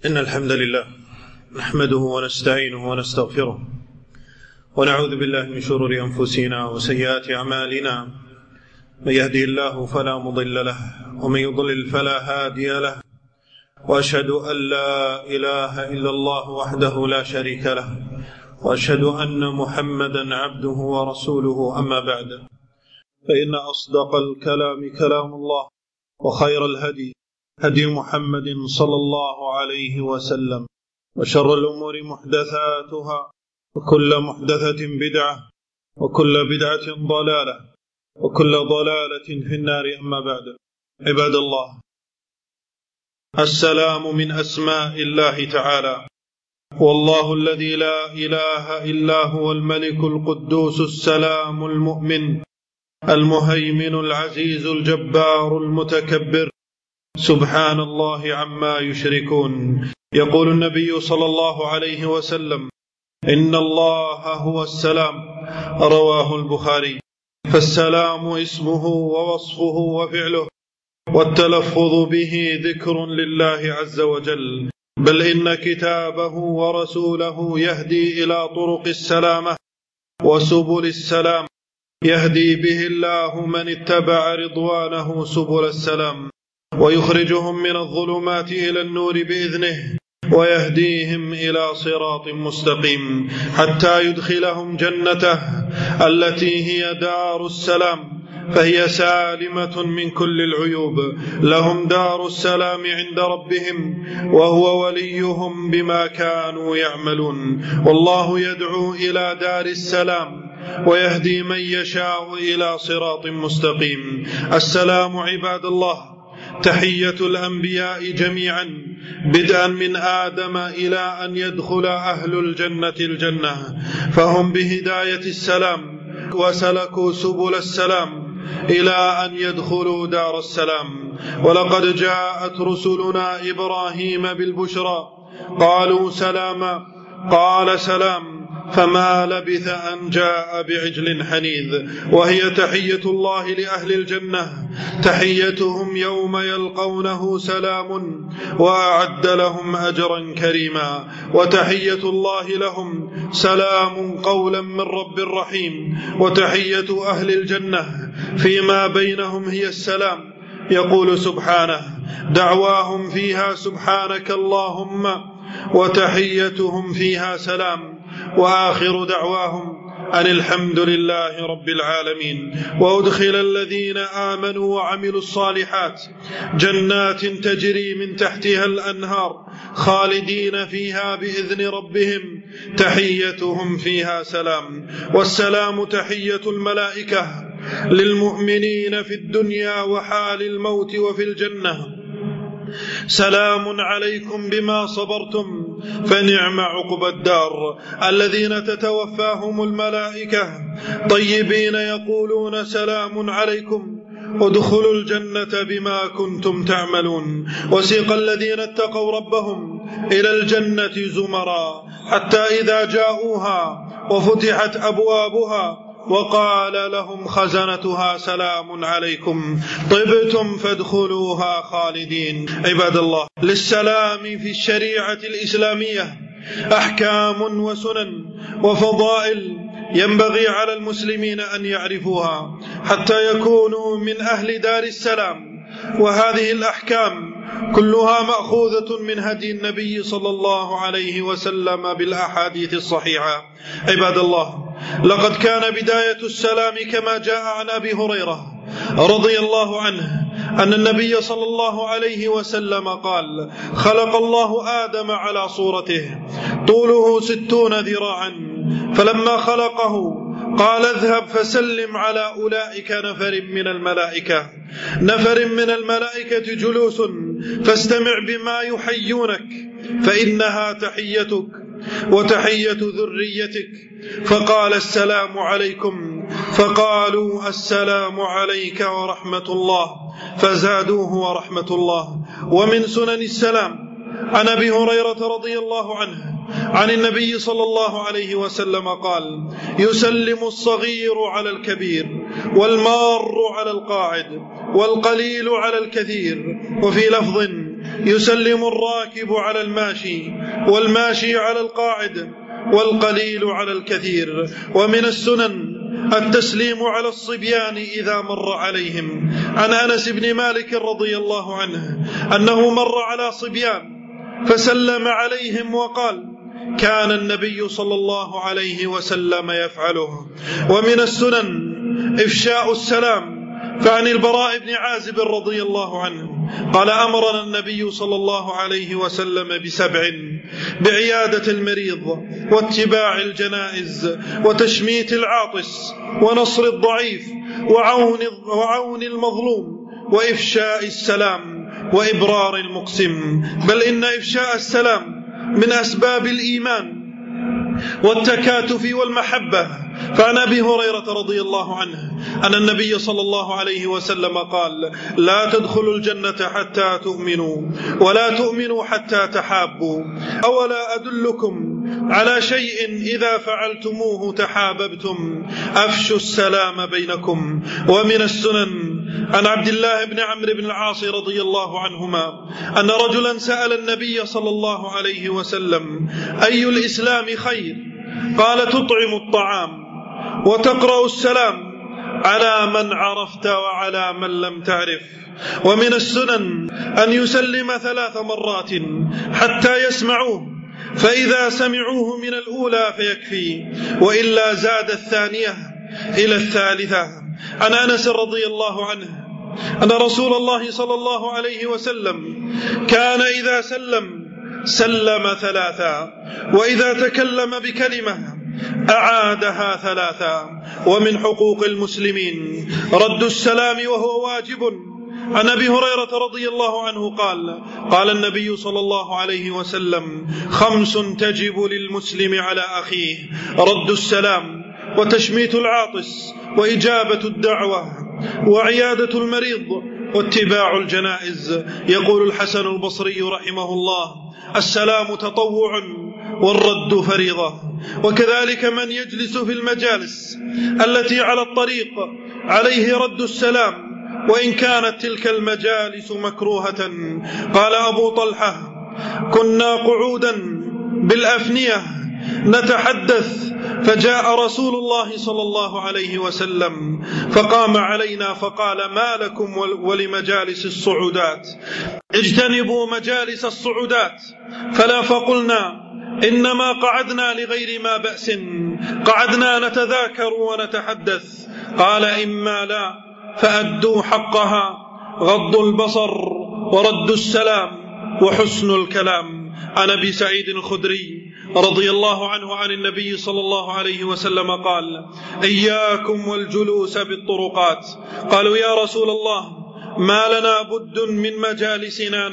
إن الحمد لله نحمده ونستعينه ونستغفره ونعوذ بالله من شرور أنفسنا وسيئات أعمالنا. من يهدي الله فلا مضل له ومن يضلل فلا هادي له، وأشهد أن لا إله إلا الله وحده لا شريك له، وأشهد أن محمدا عبده ورسوله. أما بعد، فإن أصدق الكلام كلام الله، وخير الهدي هدي محمد صلى الله عليه وسلم، وشر الأمور محدثاتها، وكل محدثة بدعة، وكل بدعة ضلالة، وكل ضلالة في النار. أما بعد، عباد الله، السلام من أسماء الله تعالى، والله الذي لا إله إلا هو الملك القدوس السلام المؤمن المهيمن العزيز الجبار المتكبر، سبحان الله عما يشركون. يقول النبي صلى الله عليه وسلم: إن الله هو السلام، رواه البخاري. فالسلام اسمه ووصفه وفعله، والتلفظ به ذكر لله عز وجل، بل إن كتابه ورسوله يهدي إلى طرق السلامة وسبل السلام، يهدي به الله من اتبع رضوانه سبل السلام، ويخرجهم من الظلمات إلى النور بإذنه، ويهديهم إلى صراط مستقيم، حتى يدخلهم جنته التي هي دار السلام، فهي سالمة من كل العيوب. لهم دار السلام عند ربهم، وهو وليهم بما كانوا يعملون. والله يدعو إلى دار السلام ويهدي من يشاء إلى صراط مستقيم. السلام عباد الله تحية الأنبياء جميعا، بدءا من آدم إلى أن يدخل أهل الجنة الجنة، فهم بهداية السلام وسلكوا سبل السلام إلى أن يدخلوا دار السلام. ولقد جاءت رسلنا إبراهيم بالبشرى، قالوا سلاما، قال سلام، فما لبث أن جاء بعجل حنيذ. وهي تحية الله لأهل الجنة، تحيتهم يوم يلقونه سلام، وأعد لهم أجرا كريما. وتحية الله لهم سلام قولا من رب رحيم. وتحية أهل الجنة فيما بينهم هي السلام. يقول سبحانه: دعواهم فيها سبحانك اللهم، وتحيتهم فيها سلام، وآخر دعواهم أن الحمد لله رب العالمين. وأدخل الذين آمنوا وعملوا الصالحات جنات تجري من تحتها الأنهار، خالدين فيها بإذن ربهم، تحيتهم فيها سلام. والسلام تحية الملائكة للمؤمنين في الدنيا وحال الموت وفي الجنة: سلام عليكم بما صبرتم فنعم عقبى الدار. الذين تتوفاهم الملائكة طيبين يقولون: سلام عليكم ادخلوا الجنة بما كنتم تعملون. وسيق الذين اتقوا ربهم إلى الجنة زمرا، حتى إذا جاءوها وفتحت أبوابها وقال لهم خزنتها: سلام عليكم طبتم فادخلوها خالدين. عباد الله، للسلام في الشريعة الإسلامية أحكام وسنن وفضائل ينبغي على المسلمين أن يعرفوها حتى يكونوا من أهل دار السلام. وهذه الأحكام كلها مأخوذة من هدي النبي صلى الله عليه وسلم بالأحاديث الصحيحة. عباد الله، لقد كان بداية السلام كما جاء عن أبي هريرة رضي الله عنه أن النبي صلى الله عليه وسلم قال: خلق الله آدم على صورته، طوله 60 ذراعا، فلما خلقه قال: اذهب فسلم على أولئك نفر من الملائكة جلوس، فاستمع بما يحيونك، فإنها تحيتك وتحية ذريتك. فقال: السلام عليكم، فقالوا: السلام عليك ورحمة الله، فزادوه ورحمة الله. ومن سنن السلام عن أبي هريرة رضي الله عنه عن النبي صلى الله عليه وسلم قال: يسلم الصغير على الكبير، والمار على القاعد، والقليل على الكثير. وفي لفظ: يسلم الراكب على الماشي، والماشي على القاعد، والقليل على الكثير. ومن السنن التسليم على الصبيان إذا مر عليهم. عن أنس بن مالك رضي الله عنه أنه مر على صبيان فسلم عليهم وقال: كان النبي صلى الله عليه وسلم يفعله. ومن السنن إفشاء السلام. فعن البراء بن عازب رضي الله عنه قال: أمرنا النبي صلى الله عليه وسلم ب7: بعيادة المريض، واتباع الجنائز، وتشميت العاطس، ونصر الضعيف، وعون المظلوم، وإفشاء السلام، وإبرار المقسم. بل إن إفشاء السلام من أسباب الإيمان والتكاتف والمحبة. فعن أبي هريرة رضي الله عنه أن النبي صلى الله عليه وسلم قال: لا تدخلوا الجنة حتى تؤمنوا، ولا تؤمنوا حتى تحابوا. أولا أدلكم على شيء إذا فعلتموه تحاببتم؟ أفشوا السلام بينكم. ومن السنن عن عبد الله بن عمرو بن العاص رضي الله عنهما أن رجلا سأل النبي صلى الله عليه وسلم: أي الإسلام خير؟ قال: تطعم الطعام، وتقرأ السلام على من عرفت وعلى من لم تعرف. ومن السنن أن يسلم 3 مرات حتى يسمعوه، فإذا سمعوه من الأولى فيكفي، وإلا زاد الثانية إلى الثالثة. عن أنس رضي الله عنه أن رسول الله صلى الله عليه وسلم كان إذا سلم 3، وإذا تكلم بكلمة أعادها 3. ومن حقوق المسلمين رد السلام وهو واجب. عن أبي هريرة رضي الله عنه قال النبي صلى الله عليه وسلم: 5 تجب للمسلم على أخيه: رد السلام، وتشميت العاطس، وإجابة الدعوة، وعيادة المريض، واتباع الجنائز. يقول الحسن البصري رحمه الله: السلام تطوع، والرد فريضة. وكذلك من يجلس في المجالس التي على الطريق عليه رد السلام، وإن كانت تلك المجالس مكروهة. قال أبو طلحة: كنا قعودا بالأفنية نتحدث، فجاء رسول الله صلى الله عليه وسلم فقام علينا فقال: ما لكم ولمجالس الصعودات؟ اجتنبوا مجالس الصعودات. فلا فقلنا: إنما قعدنا لغير ما بأس، قعدنا نتذاكر ونتحدث. قال: إما لا فأدوا حقها: غض البصر، ورد السلام، وحسن الكلام. عن أبي سعيد الخدري رضي الله عنه عن النبي صلى الله عليه وسلم قال: إياكم والجلوس بالطرقات. قالوا: يا رسول الله، ما لنا بد من مجالسنا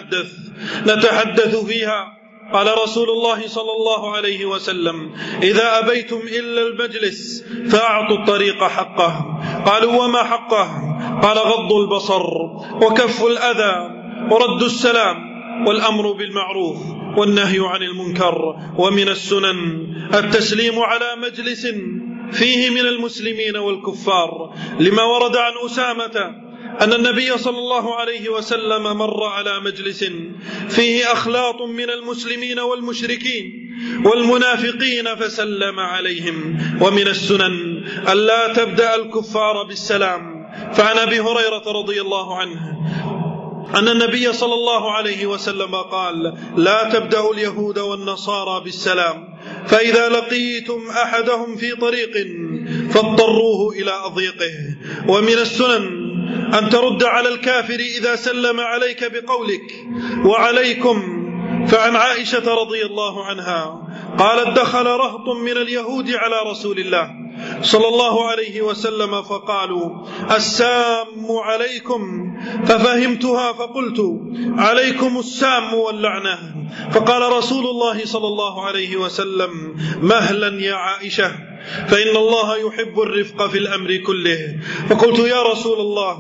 نتحدث فيها. قال رسول الله صلى الله عليه وسلم: إذا أبيتم إلا المجلس فأعطوا الطريق حقه. قالوا: وما حقه؟ قال: غض البصر، وكف الأذى، ورد السلام، والأمر بالمعروف، والنهي عن المنكر. ومن السنن التسليم على مجلس فيه من المسلمين والكفار، لما ورد عن أسامة أن النبي صلى الله عليه وسلم مر على مجلس فيه أخلاط من المسلمين والمشركين والمنافقين فسلم عليهم. ومن السنن ألا تبدأ الكفار بالسلام. فعن أبي هريرة رضي الله عنه أن النبي صلى الله عليه وسلم قال: لا تبدأ اليهود والنصارى بالسلام، فإذا لقيتم أحدهم في طريق فاضطروه إلى أضيقه. ومن السنن أن ترد على الكافر إذا سلم عليك بقولك: وعليكم. فعن عائشة رضي الله عنها قالت: دخل رهط من اليهود على رسول الله صلى الله عليه وسلم فقالوا: السام عليكم. ففهمتها فقلت: عليكم السام واللعنة. فقال رسول الله صلى الله عليه وسلم: مهلا يا عائشة، فإن الله يحب الرفق في الأمر كله. فقلت: يا رسول الله،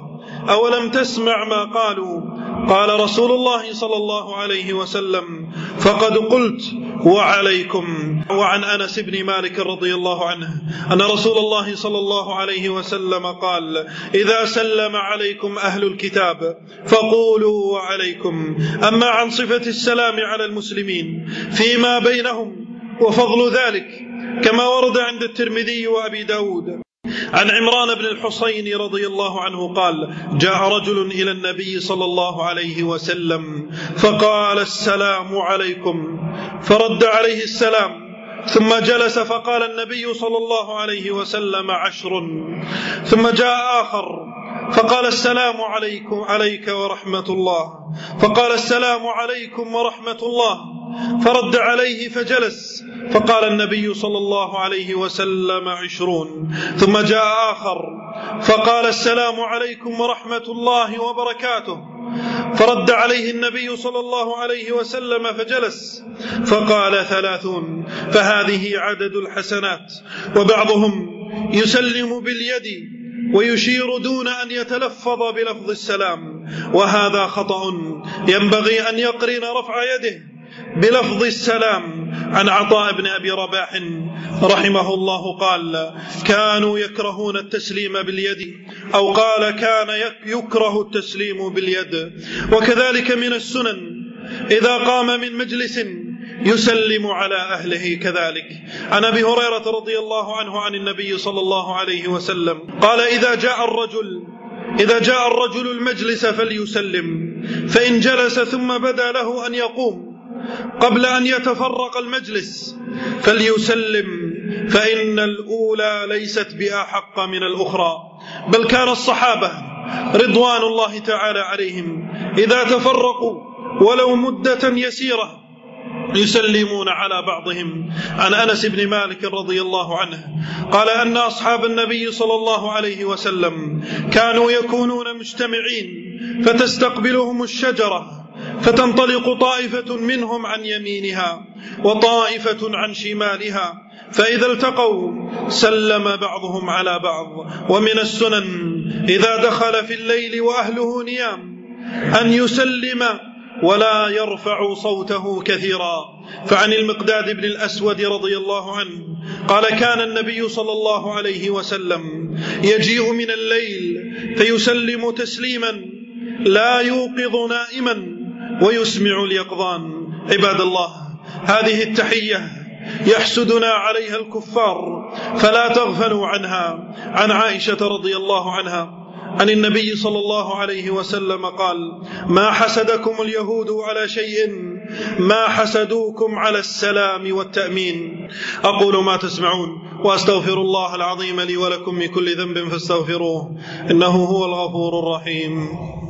أولم تسمع ما قالوا؟ قال رسول الله صلى الله عليه وسلم: فقد قلت وعليكم. وعن أنس بن مالك رضي الله عنه أن رسول الله صلى الله عليه وسلم قال: إذا سلم عليكم أهل الكتاب فقولوا وعليكم. أما عن صفة السلام على المسلمين فيما بينهم وفضل ذلك كما ورد عند الترمذي وأبي داود عن عمران بن الحصين رضي الله عنه قال: جاء رجل إلى النبي صلى الله عليه وسلم فقال: السلام عليكم، فرد عليه السلام، ثم جلس فقال النبي صلى الله عليه وسلم: 10. ثم جاء آخر فقال: السلام عليك ورحمة الله، فقال: السلام عليكم ورحمة الله، فرد عليه فجلس، فقال النبي صلى الله عليه وسلم: 20. ثم جاء آخر فقال: السلام عليكم ورحمة الله وبركاته، فرد عليه النبي صلى الله عليه وسلم فجلس، فقال: 30. فهذه عدد الحسنات. وبعضهم يسلم باليد ويشير دون أن يتلفظ بلفظ السلام، وهذا خطأ، ينبغي أن يقرن رفع يده بلفظ السلام. عن عطاء بن أبي رباح رحمه الله قال: كانوا يكرهون التسليم باليد، أو قال: كان يكره التسليم باليد. وكذلك من السنن إذا قام من مجلس يسلم على أهله كذلك. عن أبي هريرة رضي الله عنه عن النبي صلى الله عليه وسلم قال: إذا جاء الرجل المجلس فليسلم، فإن جلس ثم بدا له أن يقوم قبل أن يتفرق المجلس فليسلم، فإن الأولى ليست بأحق من الأخرى. بل كان الصحابة رضوان الله تعالى عليهم إذا تفرقوا ولو مدة يسيرة يسلمون على بعضهم. عن أنس بن مالك رضي الله عنه قال أن أصحاب النبي صلى الله عليه وسلم كانوا يكونون مجتمعين فتستقبلهم الشجرة، فتنطلق طائفة منهم عن يمينها وطائفة عن شمالها، فإذا التقوا سلم بعضهم على بعض. ومن السنن إذا دخل في الليل وأهله نيام أن يسلم ولا يرفع صوته كثيرا. فعن المقداد بن الأسود رضي الله عنه قال: كان النبي صلى الله عليه وسلم يجيء من الليل فيسلم تسليما لا يوقظ نائما ويسمع اليقظان. عباد الله، هذه التحية يحسدنا عليها الكفار فلا تغفلوا عنها. عن عائشة رضي الله عنها عن النبي صلى الله عليه وسلم قال: ما حسدكم اليهود على شيء ما حسدوكم على السلام والتأمين. أقول ما تسمعون وأستغفر الله العظيم لي ولكم من كل ذنب فاستغفروه إنه هو الغفور الرحيم.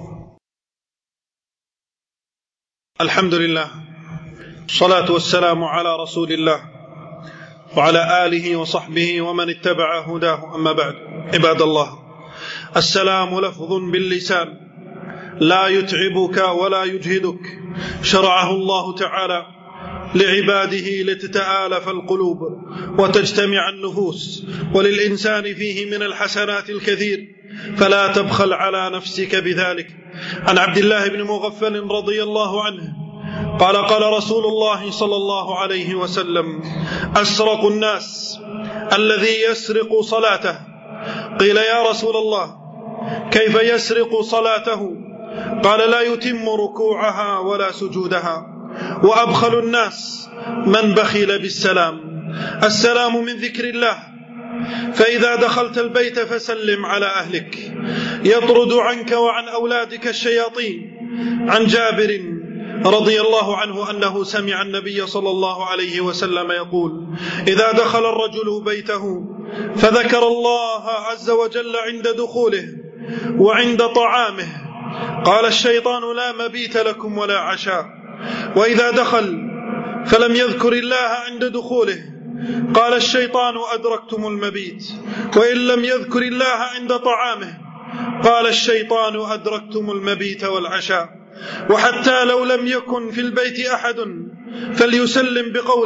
الحمد لله، الصلاة والسلام على رسول الله وعلى آله وصحبه ومن اتبع هداه، أما بعد. عباد الله، السلام لفظ باللسان لا يتعبك ولا يجهدك، شرعه الله تعالى لعباده لتتآلف القلوب وتجتمع النفوس، وللإنسان فيه من الحسنات الكثير، فلا تبخل على نفسك بذلك. عن عبد الله بن مغفل رضي الله عنه قال: قال رسول الله صلى الله عليه وسلم: أسرق الناس الذي يسرق صلاته. قيل: يا رسول الله، كيف يسرق صلاته؟ قال: لا يتم ركوعها ولا سجودها. وأبخل الناس من بخل بالسلام. السلام من ذكر الله، فإذا دخلت البيت فسلم على أهلك يطرد عنك وعن أولادك الشياطين. عن جابر رضي الله عنه أنه سمع النبي صلى الله عليه وسلم يقول: إذا دخل الرجل بيته فذكر الله عز وجل عند دخوله وعند طعامه قال الشيطان: لا مبيت لكم ولا عشاء. وإذا دخل فلم يذكر الله عند دخوله قال الشيطان: أدركتم المبيت. وإن لم يذكر الله عند طعامه قال الشيطان: أدركتم المبيت والعشاء. وحتى لو لم يكن في البيت أحد فليسلم بقوله: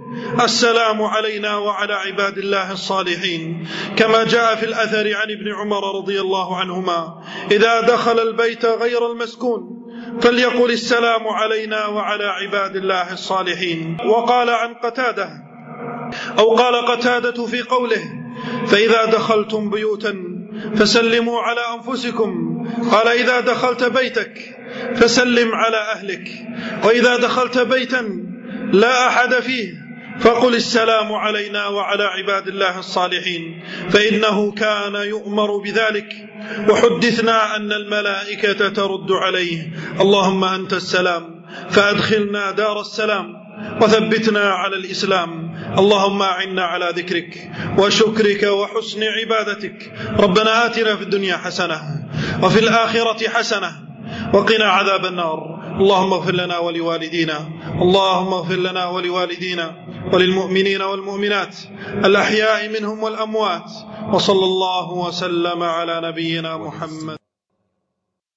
السلام علينا وعلى عباد الله الصالحين، كما جاء في الأثر عن ابن عمر رضي الله عنهما: إذا دخل البيت غير المسكون فليقل السلام علينا وعلى عباد الله الصالحين. وقال عن قتادة أو قال قتادة في قوله: فإذا دخلتم بيوتا فسلموا على أنفسكم، قال: إذا دخلت بيتك فسلم على أهلك، وإذا دخلت بيتا لا أحد فيه فقل السلام علينا وعلى عباد الله الصالحين، فإنه كان يؤمر بذلك، وحدثنا أن الملائكة ترد عليه: اللهم أنت السلام فأدخلنا دار السلام وثبتنا على الإسلام، اللهم أعنا على ذكرك وشكرك وحسن عبادتك، ربنا آتنا في الدنيا حسنة وفي الآخرة حسنة وقنا عذاب النار، اللهم اغفر لنا ولوالدينا، اللهم اغفر لنا ولوالدينا وللمؤمنين والمؤمنات الأحياء منهم والأموات، وصلى الله وسلم على نبينا محمد.